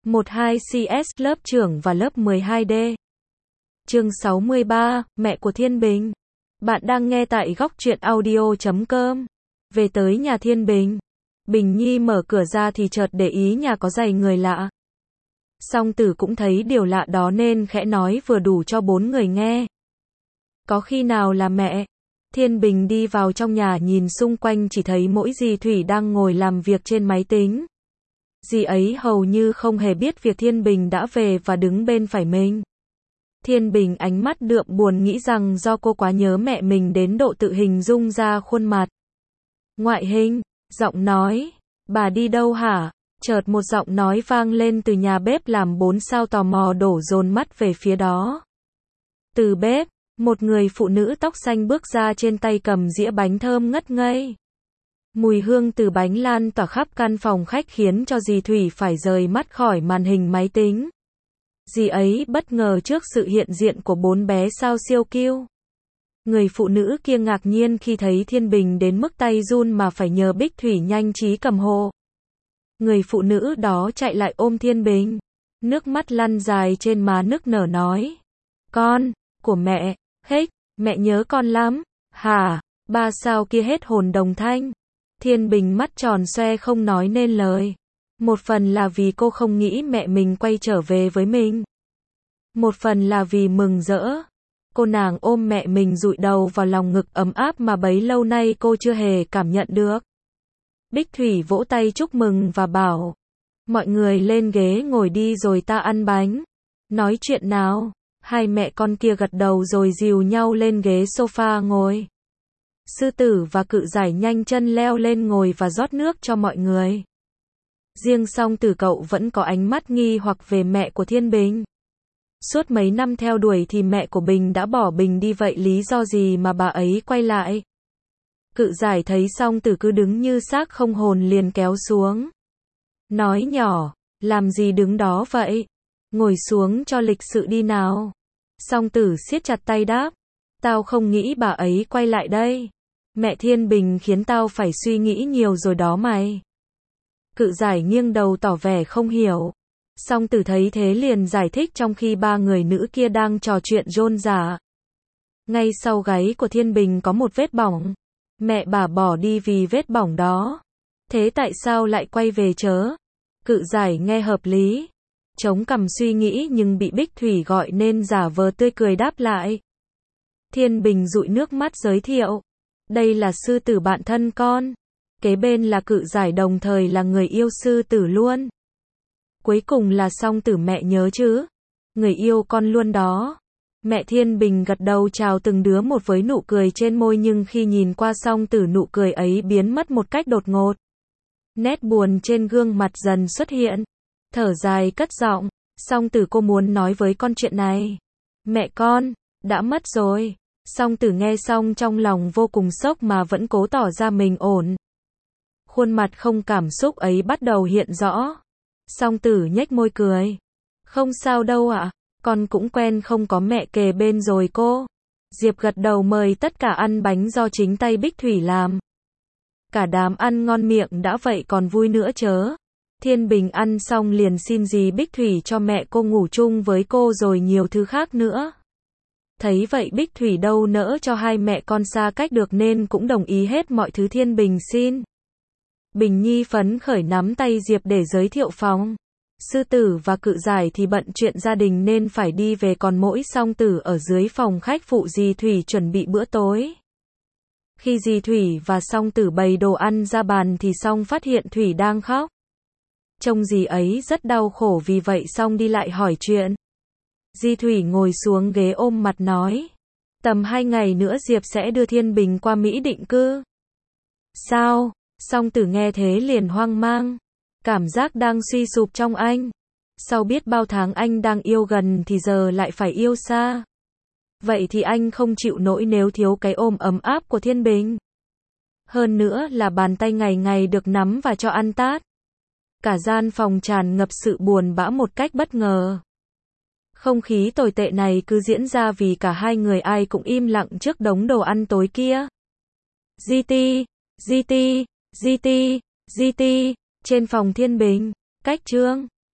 12CS lớp trưởng và lớp 12D. Chương 63, mẹ của Thiên Bình. Bạn đang nghe tại góc truyện audio.com. Về tới nhà Thiên Bình. Bình Nhi mở cửa ra thì chợt để ý nhà có giày người lạ. Song Tử cũng thấy điều lạ đó nên khẽ nói vừa đủ cho 4 người nghe. Có khi nào là mẹ? Thiên Bình đi vào trong nhà nhìn xung quanh chỉ thấy mỗi dì Thủy đang ngồi làm việc trên máy tính. Dì ấy hầu như không hề biết việc Thiên Bình đã về và đứng bên phải mình. Thiên Bình ánh mắt đượm buồn nghĩ rằng do cô quá nhớ mẹ mình đến độ tự hình dung ra khuôn mặt. Ngoại hình, giọng nói, bà đi đâu hả? Chợt một giọng nói vang lên từ nhà bếp làm 4 sao tò mò đổ dồn mắt về phía đó. Từ bếp, một người phụ nữ tóc xanh bước ra trên tay cầm dĩa bánh thơm ngất ngây. Mùi hương từ bánh lan tỏa khắp căn phòng khách khiến cho dì Thủy phải rời mắt khỏi màn hình máy tính. Dì ấy bất ngờ trước sự hiện diện của 4 bé sao siêu cute. Người phụ nữ kia ngạc nhiên khi thấy Thiên Bình đến mức tay run mà phải nhờ Bích Thủy nhanh trí cầm hộ. Người phụ nữ đó chạy lại ôm Thiên Bình. Nước mắt lăn dài trên má nức nở nói. Con, của mẹ, hích, mẹ nhớ con lắm. Hả, 3 sao kia hết hồn đồng thanh. Thiên Bình mắt tròn xoe không nói nên lời. Một phần là vì cô không nghĩ mẹ mình quay trở về với mình. Một phần là vì mừng rỡ. Cô nàng ôm mẹ mình dụi đầu vào lòng ngực ấm áp mà bấy lâu nay cô chưa hề cảm nhận được. Bích Thủy vỗ tay chúc mừng và bảo. Mọi người lên ghế ngồi đi rồi ta ăn bánh. Nói chuyện nào. Hai mẹ con kia gật đầu rồi dìu nhau lên ghế sofa ngồi. Sư Tử và Cự Giải nhanh chân leo lên ngồi và rót nước cho mọi người. Riêng Song Tử cậu vẫn có ánh mắt nghi hoặc về mẹ của Thiên Bình. Suốt mấy năm theo đuổi thì mẹ của Bình đã bỏ Bình đi vậy lý do gì mà bà ấy quay lại? Cự Giải thấy Song Tử cứ đứng như xác không hồn liền kéo xuống. Nói nhỏ, làm gì đứng đó vậy? Ngồi xuống cho lịch sự đi nào. Song Tử siết chặt tay đáp. Tao không nghĩ bà ấy quay lại đây. Mẹ Thiên Bình khiến tao phải suy nghĩ nhiều rồi đó mày. Cự Giải nghiêng đầu tỏ vẻ không hiểu. Song Tử thấy thế liền giải thích trong khi ba người nữ kia đang trò chuyện rôm rả. Ngay sau gáy của Thiên Bình có một vết bỏng. Mẹ bà bỏ đi vì vết bỏng đó. Thế tại sao lại quay về chớ? Cự Giải nghe hợp lý. Chống cằm suy nghĩ nhưng bị Bích Thủy gọi nên giả vờ tươi cười đáp lại. Thiên Bình dụi nước mắt giới thiệu. Đây là sư tử bạn thân con. Kế bên là Cự Giải đồng thời là người yêu sư tử luôn. Cuối cùng là Song Tử mẹ nhớ chứ. Người yêu con luôn đó. Mẹ Thiên Bình gật đầu chào từng đứa một với nụ cười trên môi nhưng khi nhìn qua Song Tử nụ cười ấy biến mất một cách đột ngột. Nét buồn trên gương mặt dần xuất hiện. Thở dài cất giọng. Song Tử cô muốn nói với con chuyện này. Mẹ con, đã mất rồi. Song Tử nghe xong trong lòng vô cùng sốc mà vẫn cố tỏ ra mình ổn. Khuôn mặt không cảm xúc ấy bắt đầu hiện rõ. Song Tử nhếch môi cười. Không sao đâu ạ, con cũng quen không có mẹ kề bên rồi cô. Diệp gật đầu mời tất cả ăn bánh do chính tay Bích Thủy làm. Cả đám ăn ngon miệng đã vậy còn vui nữa chớ. Thiên Bình ăn xong liền xin dì Bích Thủy cho mẹ cô ngủ chung với cô rồi nhiều thứ khác nữa. Thấy vậy Bích Thủy đâu nỡ cho hai mẹ con xa cách được nên cũng đồng ý hết mọi thứ Thiên Bình xin. Bình Nhi phấn khởi nắm tay Diệp để giới thiệu phòng. Sư Tử và Cự Giải thì bận chuyện gia đình nên phải đi về còn mỗi Song Tử ở dưới phòng khách phụ dì Thủy chuẩn bị bữa tối. Khi dì Thủy và Song Tử bày đồ ăn ra bàn thì Song phát hiện Thủy đang khóc. Trông dì ấy rất đau khổ vì vậy Song đi lại hỏi chuyện. Dì Thủy ngồi xuống ghế ôm mặt nói. Tầm 2 ngày nữa Diệp sẽ đưa Thiên Bình qua Mỹ định cư. Sao? Song Tử nghe thế liền hoang mang. Cảm giác đang suy sụp trong anh. Sau biết bao tháng anh đang yêu gần thì giờ lại phải yêu xa. Vậy thì anh không chịu nổi nếu thiếu cái ôm ấm áp của Thiên Bình. Hơn nữa là bàn tay ngày ngày được nắm và cho ăn tát. Cả gian phòng tràn ngập sự buồn bã một cách bất ngờ. Không khí tồi tệ này cứ diễn ra vì cả hai người ai cũng im lặng trước đống đồ ăn tối kia. GT, GT, GT, GT, trên phòng Thiên Bình, cách chương.